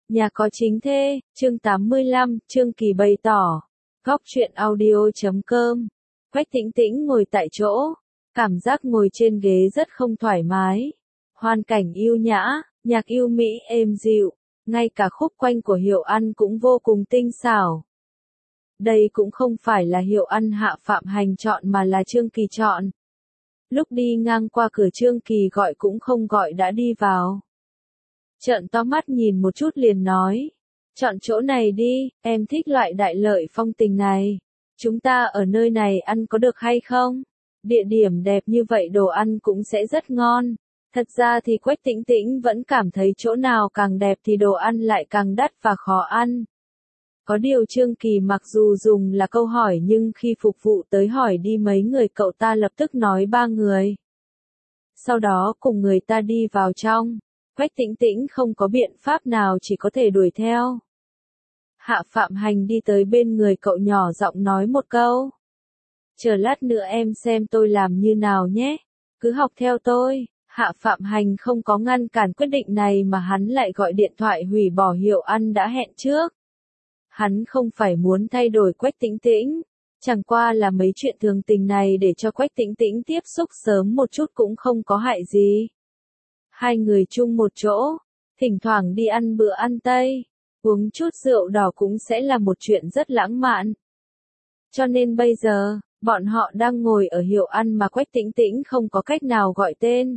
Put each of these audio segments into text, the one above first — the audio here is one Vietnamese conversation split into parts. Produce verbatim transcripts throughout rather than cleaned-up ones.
Nhà có chính thê, chương tám mươi lăm, Trương Kỳ bày tỏ. Góc truyện audio chấm com. Quách Tĩnh Tĩnh ngồi tại chỗ, cảm giác ngồi trên ghế rất không thoải mái. Hoàn cảnh yêu nhã, nhạc yêu mỹ êm dịu, ngay cả khúc quanh của Hiệu Ăn cũng vô cùng tinh xảo. Đây cũng không phải là Hiệu Ăn Hạ Phạm Hành chọn mà là Trương Kỳ chọn. Lúc đi ngang qua cửa Trương Kỳ gọi cũng không gọi đã đi vào. Trợn to mắt nhìn một chút liền nói. Chọn chỗ này đi, em thích loại đại lợi phong tình này. Chúng ta ở nơi này ăn có được hay không? Địa điểm đẹp như vậy đồ ăn cũng sẽ rất ngon. Thật ra thì Quách Tĩnh Tĩnh vẫn cảm thấy chỗ nào càng đẹp thì đồ ăn lại càng đắt và khó ăn. Có điều Trương Kỳ mặc dù dùng là câu hỏi nhưng khi phục vụ tới hỏi đi mấy người cậu ta lập tức nói ba người. Sau đó cùng người ta đi vào trong. Quách Tĩnh Tĩnh không có biện pháp nào chỉ có thể đuổi theo. Hạ Phạm Hành đi tới bên người cậu nhỏ giọng nói một câu. Chờ lát nữa em xem tôi làm như nào nhé. Cứ học theo tôi. Hạ Phạm Hành không có ngăn cản quyết định này mà hắn lại gọi điện thoại hủy bỏ Hiệu Ăn đã hẹn trước. Hắn không phải muốn thay đổi Quách Tĩnh Tĩnh. Chẳng qua là mấy chuyện thường tình này để cho Quách Tĩnh Tĩnh tiếp xúc sớm một chút cũng không có hại gì. Hai người chung một chỗ, thỉnh thoảng đi ăn bữa ăn Tây, uống chút rượu đỏ cũng sẽ là một chuyện rất lãng mạn. Cho nên bây giờ, bọn họ đang ngồi ở Hiệu Ăn mà Quách Tĩnh Tĩnh không có cách nào gọi tên.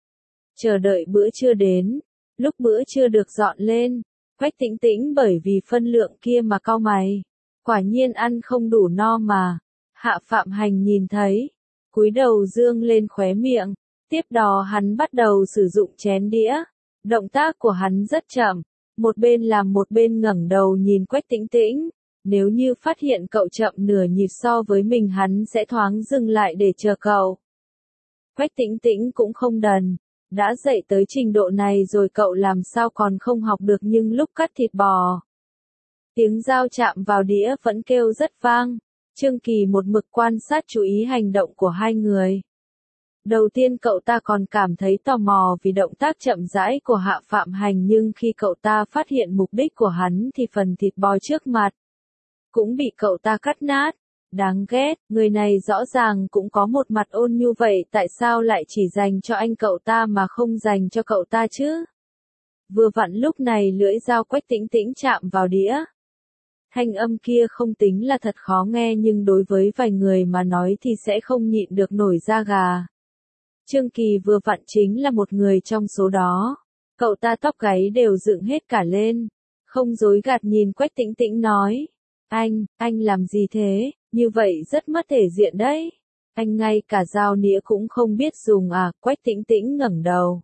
Chờ đợi bữa trưa đến, lúc bữa trưa được dọn lên, Quách Tĩnh Tĩnh bởi vì phân lượng kia mà cau mày. Quả nhiên ăn không đủ no mà. Hạ Phạm Hành nhìn thấy, cúi đầu dương lên khóe miệng. Tiếp đó hắn bắt đầu sử dụng chén đĩa. Động tác của hắn rất chậm, một bên làm một bên ngẩng đầu nhìn Quách Tĩnh Tĩnh. Nếu như phát hiện cậu chậm nửa nhịp so với mình hắn sẽ thoáng dừng lại để chờ cậu. Quách Tĩnh Tĩnh cũng không đần. Đã dậy tới trình độ này rồi cậu làm sao còn không học được nhưng lúc cắt thịt bò. Tiếng dao chạm vào đĩa vẫn kêu rất vang. Trương Kỳ một mực quan sát chú ý hành động của hai người. Đầu tiên cậu ta còn cảm thấy tò mò vì động tác chậm rãi của Hạ Phạm Hành nhưng khi cậu ta phát hiện mục đích của hắn thì phần thịt bò trước mặt cũng bị cậu ta cắt nát. Đáng ghét, người này rõ ràng cũng có một mặt ôn nhu vậy tại sao lại chỉ dành cho anh cậu ta mà không dành cho cậu ta chứ? Vừa vặn lúc này lưỡi dao Quách Tĩnh Tĩnh chạm vào đĩa. Thanh âm kia không tính là thật khó nghe nhưng đối với vài người mà nói thì sẽ không nhịn được nổi da gà. Trương Kỳ vừa vặn chính là một người trong số đó. Cậu ta tóc gáy đều dựng hết cả lên. Không dối gạt nhìn Quách Tĩnh Tĩnh nói. Anh, anh làm gì thế? Như vậy rất mất thể diện đấy. Anh ngay cả dao nĩa cũng không biết dùng à? Quách Tĩnh Tĩnh ngẩng đầu.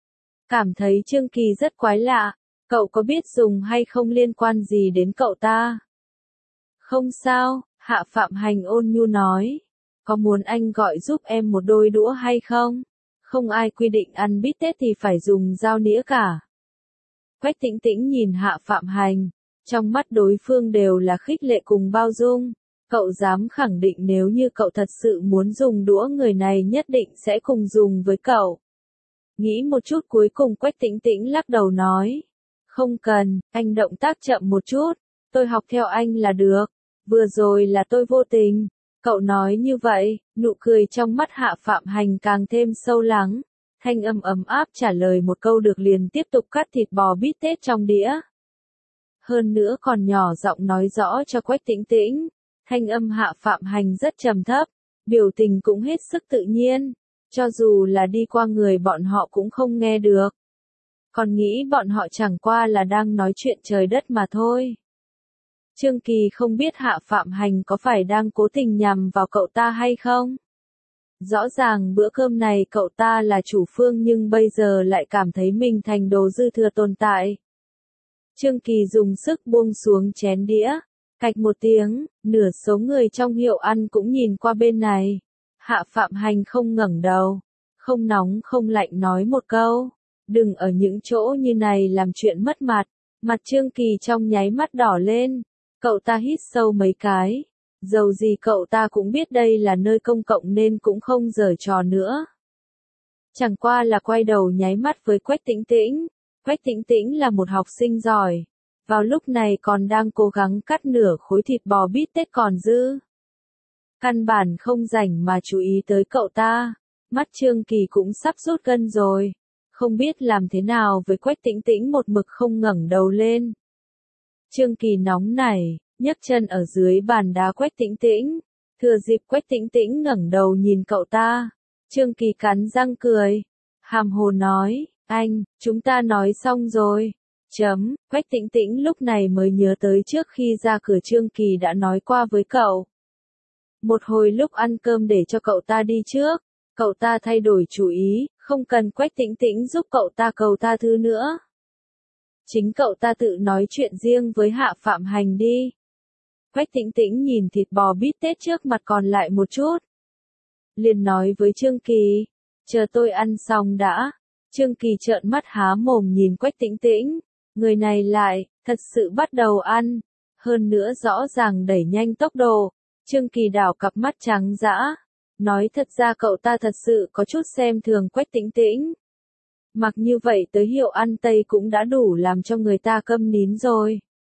Cảm thấy Trương Kỳ rất quái lạ. Cậu có biết dùng hay không liên quan gì đến cậu ta? Không sao, Hạ Phạm Hành ôn nhu nói. Có muốn anh gọi giúp em một đôi đũa hay không? Không ai quy định ăn bít tết thì phải dùng dao nĩa cả. Quách Tĩnh Tĩnh nhìn Hạ Phạm Hành. Trong mắt đối phương đều là khích lệ cùng bao dung. Cậu dám khẳng định nếu như cậu thật sự muốn dùng đũa người này nhất định sẽ cùng dùng với cậu. Nghĩ một chút cuối cùng Quách Tĩnh Tĩnh lắc đầu nói. Không cần, anh động tác chậm một chút. Tôi học theo anh là được. Vừa rồi là tôi vô tình. Cậu nói như vậy, nụ cười trong mắt Hạ Phạm Hành càng thêm sâu lắng. Thanh âm ấm áp trả lời một câu được liền tiếp tục cắt thịt bò bít tết trong đĩa. Hơn nữa còn nhỏ giọng nói rõ cho Quách Tĩnh Tĩnh. Thanh âm Hạ Phạm Hành rất trầm thấp, biểu tình cũng hết sức tự nhiên. Cho dù là đi qua người bọn họ cũng không nghe được. Còn nghĩ bọn họ chẳng qua là đang nói chuyện trời đất mà thôi. Trương Kỳ không biết Hạ Phạm Hành có phải đang cố tình nhằm vào cậu ta hay không? Rõ ràng bữa cơm này cậu ta là chủ phương nhưng bây giờ lại cảm thấy mình thành đồ dư thừa tồn tại. Trương Kỳ dùng sức buông xuống chén đĩa. Cạch một tiếng, nửa số người trong Hiệu Ăn cũng nhìn qua bên này. Hạ Phạm Hành không ngẩng đầu. Không nóng không lạnh nói một câu. Đừng ở những chỗ như này làm chuyện mất mặt. Mặt Trương Kỳ trong nháy mắt đỏ lên. Cậu ta hít sâu mấy cái. Dầu gì cậu ta cũng biết đây là nơi công cộng nên cũng không giở trò nữa. Chẳng qua là quay đầu nháy mắt với Quách Tĩnh Tĩnh. Quách Tĩnh Tĩnh là một học sinh giỏi. vào lúc này còn đang cố gắng cắt nửa khối thịt bò bít tết còn dư. Căn bản không rảnh mà chú ý tới cậu ta, mắt Trương Kỳ cũng sắp rút gân rồi, không biết làm thế nào với Quách Tĩnh Tĩnh một mực không ngẩng đầu lên. Trương Kỳ nóng nảy, nhấc chân ở dưới bàn đá Quách Tĩnh Tĩnh, thừa dịp Quách Tĩnh Tĩnh ngẩng đầu nhìn cậu ta, Trương Kỳ cắn răng cười, hàm hồ nói, anh, chúng ta nói xong rồi. Chấm, Quách Tĩnh Tĩnh lúc này mới nhớ tới trước khi ra cửa Trương Kỳ đã nói qua với cậu. Một hồi lúc ăn cơm để cho cậu ta đi trước, cậu ta thay đổi chủ ý, không cần Quách Tĩnh Tĩnh giúp cậu ta cầu tha thứ nữa. Chính cậu ta tự nói chuyện riêng với Hạ Phạm Hành đi. Quách Tĩnh Tĩnh nhìn thịt bò bít tết trước mặt còn lại một chút. Liền nói với Trương Kỳ, chờ tôi ăn xong đã. Trương Kỳ trợn mắt há mồm nhìn Quách Tĩnh Tĩnh, người này lại, thật sự bắt đầu ăn, hơn nữa rõ ràng đẩy nhanh tốc độ. Trương Kỳ đảo cặp mắt trắng dã, nói thật ra cậu ta thật sự có chút xem thường Quách Tĩnh Tĩnh. Mặc như vậy tới hiệu ăn Tây cũng đã đủ làm cho người ta câm nín rồi.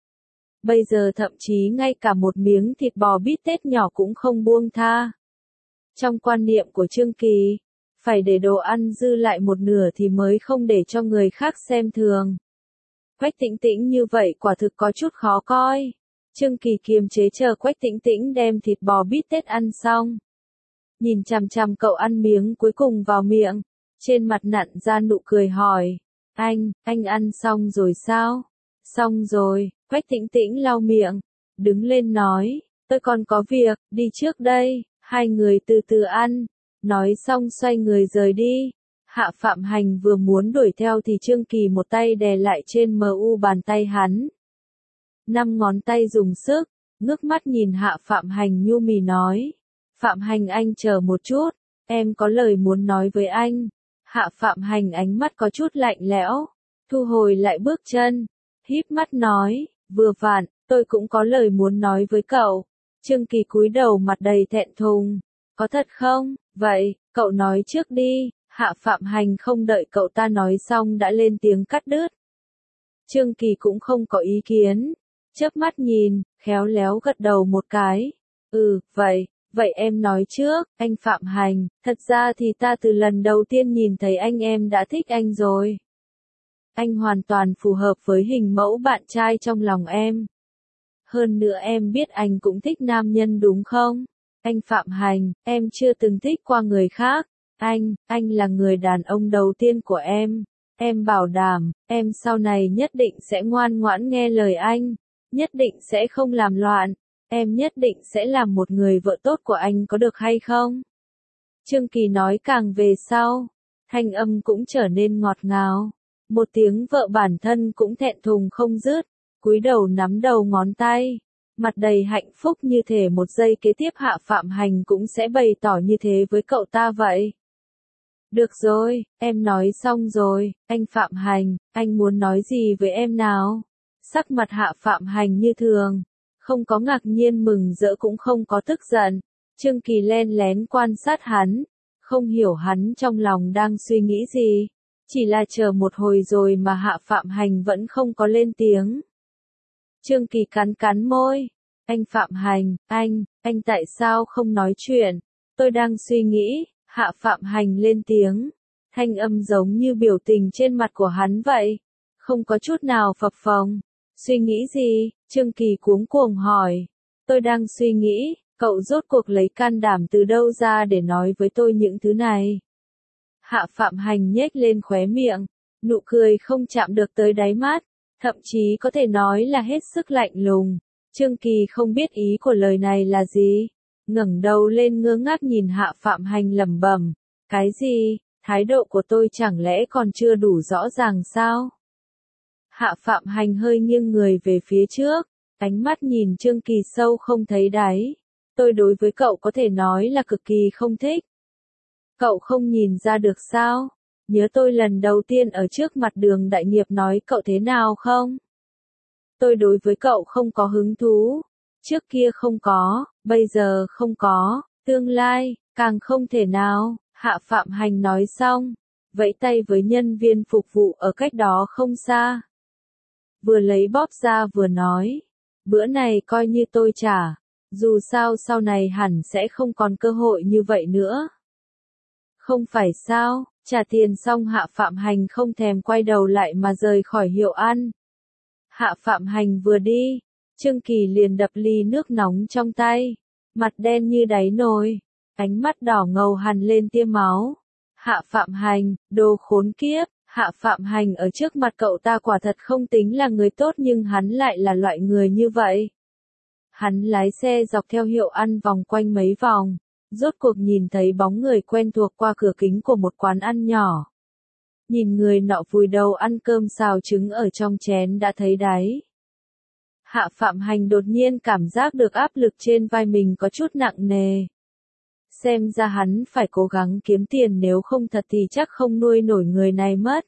Bây giờ thậm chí ngay cả một miếng thịt bò bít tết nhỏ cũng không buông tha. Trong quan niệm của Trương Kỳ, phải để đồ ăn dư lại một nửa thì mới không để cho người khác xem thường. Quách Tĩnh Tĩnh như vậy quả thực có chút khó coi. Trương Kỳ kiềm chế chờ Quách Tĩnh Tĩnh đem thịt bò bít tết ăn xong. Nhìn chằm chằm cậu ăn miếng cuối cùng vào miệng, trên mặt nặn ra nụ cười hỏi, anh, anh ăn xong rồi sao? Xong rồi, Quách Tĩnh Tĩnh lau miệng, đứng lên nói, tôi còn có việc, đi trước đây, hai người từ từ ăn, nói xong xoay người rời đi. Hạ Phạm Hành vừa muốn đuổi theo thì Trương Kỳ một tay đè lại trên mu bàn tay hắn. Năm ngón tay dùng sức, ngước mắt nhìn Hạ Phạm Hành nhu mì nói, Phạm Hành anh chờ một chút, em có lời muốn nói với anh. Hạ Phạm Hành ánh mắt có chút lạnh lẽo, thu hồi lại bước chân, híp mắt nói, vừa vặn, tôi cũng có lời muốn nói với cậu. Trương Kỳ cúi đầu mặt đầy thẹn thùng, có thật không? Vậy, cậu nói trước đi. Hạ Phạm Hành không đợi cậu ta nói xong đã lên tiếng cắt đứt. Trương Kỳ cũng không có ý kiến, chớp mắt nhìn, khéo léo gật đầu một cái. Ừ, vậy, vậy em nói trước, anh Phạm Hành, thật ra thì ta từ lần đầu tiên nhìn thấy anh em đã thích anh rồi. Anh hoàn toàn phù hợp với hình mẫu bạn trai trong lòng em. Hơn nữa em biết anh cũng thích nam nhân đúng không? Anh Phạm Hành, em chưa từng thích qua người khác. Anh, anh là người đàn ông đầu tiên của em. Em bảo đảm, em sau này nhất định sẽ ngoan ngoãn nghe lời anh. Nhất định sẽ không làm loạn. Em nhất định sẽ làm một người vợ tốt của anh có được hay không? Trương Kỳ nói càng về sau, thanh âm cũng trở nên ngọt ngào. Một tiếng vợ bản thân cũng thẹn thùng không dứt, cúi đầu nắm đầu ngón tay. Mặt đầy hạnh phúc như thể một giây kế tiếp Hạ Phạm Hành cũng sẽ bày tỏ như thế với cậu ta vậy. Được rồi, em nói xong rồi, anh Phạm Hành, anh muốn nói gì với em nào? Sắc mặt Hạ Phạm Hành như thường, không có ngạc nhiên mừng rỡ cũng không có tức giận. Trương Kỳ len lén quan sát hắn, không hiểu hắn trong lòng đang suy nghĩ gì. Chỉ là chờ một hồi rồi mà Hạ Phạm Hành vẫn không có lên tiếng. Trương Kỳ cắn cắn môi. Anh Phạm Hành, anh, anh tại sao không nói chuyện? Tôi đang suy nghĩ. Hạ Phạm Hành lên tiếng. Thanh âm giống như biểu tình trên mặt của hắn vậy. Không có chút nào phập phồng. Suy nghĩ gì? Trương Kỳ cuống cuồng hỏi. Tôi đang suy nghĩ, cậu rốt cuộc lấy can đảm từ đâu ra để nói với tôi những thứ này? Hạ Phạm Hành nhếch lên khóe miệng, nụ cười không chạm được tới đáy mắt, thậm chí có thể nói là hết sức lạnh lùng. Trương Kỳ không biết ý của lời này là gì, ngẩng đầu lên ngơ ngác nhìn Hạ Phạm Hành lẩm bẩm, cái gì, thái độ của tôi chẳng lẽ còn chưa đủ rõ ràng sao? Hạ Phạm Hành hơi nghiêng người về phía trước, ánh mắt nhìn Trương Kỳ sâu không thấy đáy. Tôi đối với cậu có thể nói là cực kỳ không thích. Cậu không nhìn ra được sao? Nhớ tôi lần đầu tiên ở trước mặt Đường Đại Nghiệp nói cậu thế nào không? Tôi đối với cậu không có hứng thú. Trước kia không có, bây giờ không có, tương lai, càng không thể nào. Hạ Phạm Hành nói xong, vẫy tay với nhân viên phục vụ ở cách đó không xa. vừa lấy bóp ra vừa nói. Bữa này coi như tôi trả, dù sao sau này hẳn sẽ không còn cơ hội như vậy nữa. Không phải sao, trả tiền xong Hạ Phạm Hành không thèm quay đầu lại mà rời khỏi hiệu ăn. Hạ Phạm Hành vừa đi, Trương Kỳ liền đập ly nước nóng trong tay, mặt đen như đáy nồi, ánh mắt đỏ ngầu hằn lên tia máu. Hạ Phạm Hành, đồ khốn kiếp, Hạ Phạm Hành ở trước mặt cậu ta quả thật không tính là người tốt nhưng hắn lại là loại người như vậy. Hắn lái xe dọc theo hiệu ăn vòng quanh mấy vòng, rốt cuộc nhìn thấy bóng người quen thuộc qua cửa kính của một quán ăn nhỏ. Nhìn người nọ vùi đầu ăn cơm xào trứng ở trong chén đã thấy đáy. Hạ Phạm Hành đột nhiên cảm giác được áp lực trên vai mình có chút nặng nề. Xem ra hắn phải cố gắng kiếm tiền nếu không thật thì chắc không nuôi nổi người này mất.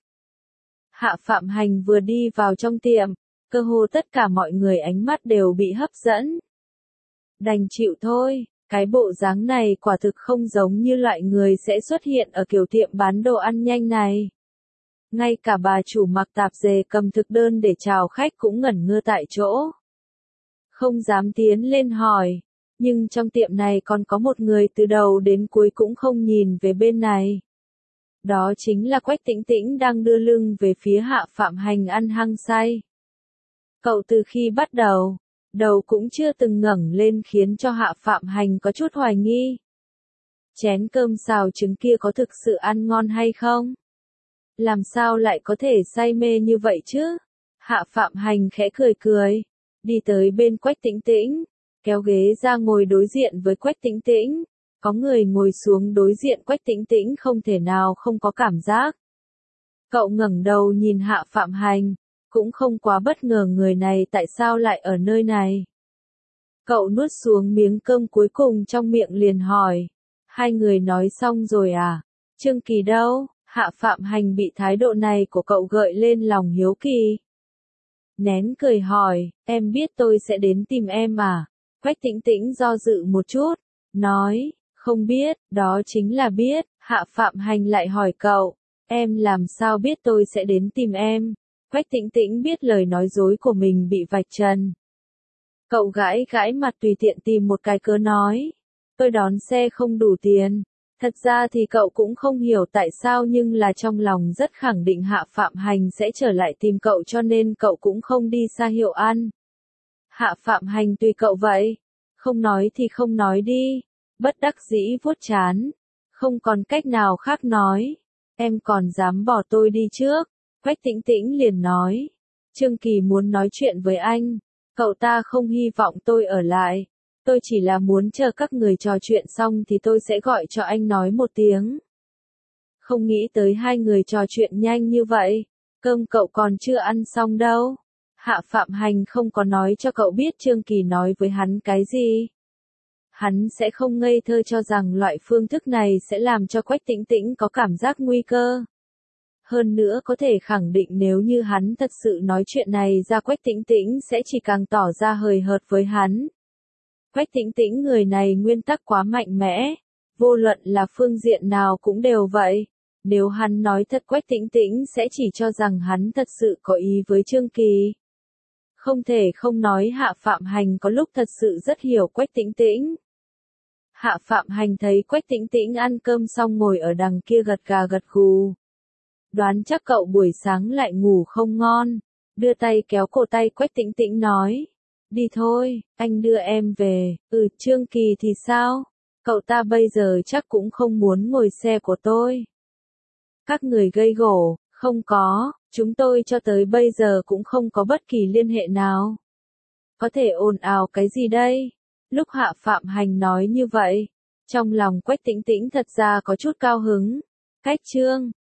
Hạ Phạm Hành vừa đi vào trong tiệm, cơ hồ tất cả mọi người ánh mắt đều bị hấp dẫn. Đành chịu thôi, cái bộ dáng này quả thực không giống như loại người sẽ xuất hiện ở kiểu tiệm bán đồ ăn nhanh này. Ngay cả bà chủ mặc tạp dề cầm thực đơn để chào khách cũng ngẩn ngơ tại chỗ. Không dám tiến lên hỏi, nhưng trong tiệm này còn có một người từ đầu đến cuối cũng không nhìn về bên này. Đó chính là Quách Tĩnh Tĩnh đang đưa lưng về phía Hạ Phạm Hành ăn hăng say. Cậu từ khi bắt đầu, đầu cũng chưa từng ngẩng lên khiến cho Hạ Phạm Hành có chút hoài nghi. Chén cơm xào trứng kia có thực sự ăn ngon hay không? Làm sao lại có thể say mê như vậy chứ? Hạ Phạm Hành khẽ cười cười, đi tới bên Quách Tĩnh Tĩnh, kéo ghế ra ngồi đối diện với Quách Tĩnh Tĩnh. Có người ngồi xuống đối diện Quách Tĩnh Tĩnh không thể nào không có cảm giác. Cậu ngẩng đầu nhìn Hạ Phạm Hành, cũng không quá bất ngờ người này tại sao lại ở nơi này. Cậu nuốt xuống miếng cơm cuối cùng trong miệng liền hỏi, hai người nói xong rồi à? Trương Kỳ đâu? Hạ Phạm Hành bị thái độ này của cậu gợi lên lòng hiếu kỳ. Nén cười hỏi, em biết tôi sẽ đến tìm em à? Quách Tĩnh Tĩnh do dự một chút, nói, không biết, đó chính là biết. Hạ Phạm Hành lại hỏi cậu, em làm sao biết tôi sẽ đến tìm em? Quách Tĩnh Tĩnh biết lời nói dối của mình bị vạch trần. Cậu gãi gãi mặt tùy tiện tìm một cái cớ nói, tôi đón xe không đủ tiền. Thật ra thì cậu cũng không hiểu tại sao nhưng là trong lòng rất khẳng định Hạ Phạm Hành sẽ trở lại tìm cậu cho nên cậu cũng không đi xa hiệu ăn. Hạ Phạm Hành tùy cậu vậy, không nói thì không nói đi, bất đắc dĩ vuốt trán, không còn cách nào khác nói, em còn dám bỏ tôi đi trước. Quách Tĩnh Tĩnh liền nói, Trương Kỳ muốn nói chuyện với anh, cậu ta không hy vọng tôi ở lại. Tôi chỉ là muốn chờ các người trò chuyện xong thì tôi sẽ gọi cho anh nói một tiếng. Không nghĩ tới hai người trò chuyện nhanh như vậy, cơm cậu còn chưa ăn xong đâu. Hạ Phạm Hành không có nói cho cậu biết Trương Kỳ nói với hắn cái gì. Hắn sẽ không ngây thơ cho rằng loại phương thức này sẽ làm cho Quách Tĩnh Tĩnh có cảm giác nguy cơ. Hơn nữa có thể khẳng định nếu như hắn thật sự nói chuyện này ra Quách Tĩnh Tĩnh sẽ chỉ càng tỏ ra hời hợt với hắn. Quách Tĩnh Tĩnh người này nguyên tắc quá mạnh mẽ, vô luận là phương diện nào cũng đều vậy. Nếu hắn nói thật Quách Tĩnh Tĩnh sẽ chỉ cho rằng hắn thật sự có ý với Trương Kỳ. Không thể không nói Hạ Phạm Hành có lúc thật sự rất hiểu Quách Tĩnh Tĩnh. Hạ Phạm Hành thấy Quách Tĩnh Tĩnh ăn cơm xong ngồi ở đằng kia gật gà gật gù. Đoán chắc cậu buổi sáng lại ngủ không ngon, đưa tay kéo cổ tay Quách Tĩnh Tĩnh nói. Đi thôi, anh đưa em về. Ừ, Trương Kỳ thì sao? Cậu ta bây giờ chắc cũng không muốn ngồi xe của tôi. Các người gây gổ, không có, chúng tôi cho tới bây giờ cũng không có bất kỳ liên hệ nào. Có thể ồn ào cái gì đây? Lúc Hạ Phạm Hành nói như vậy, trong lòng Quách Tĩnh Tĩnh thật ra có chút cao hứng. Cách Trương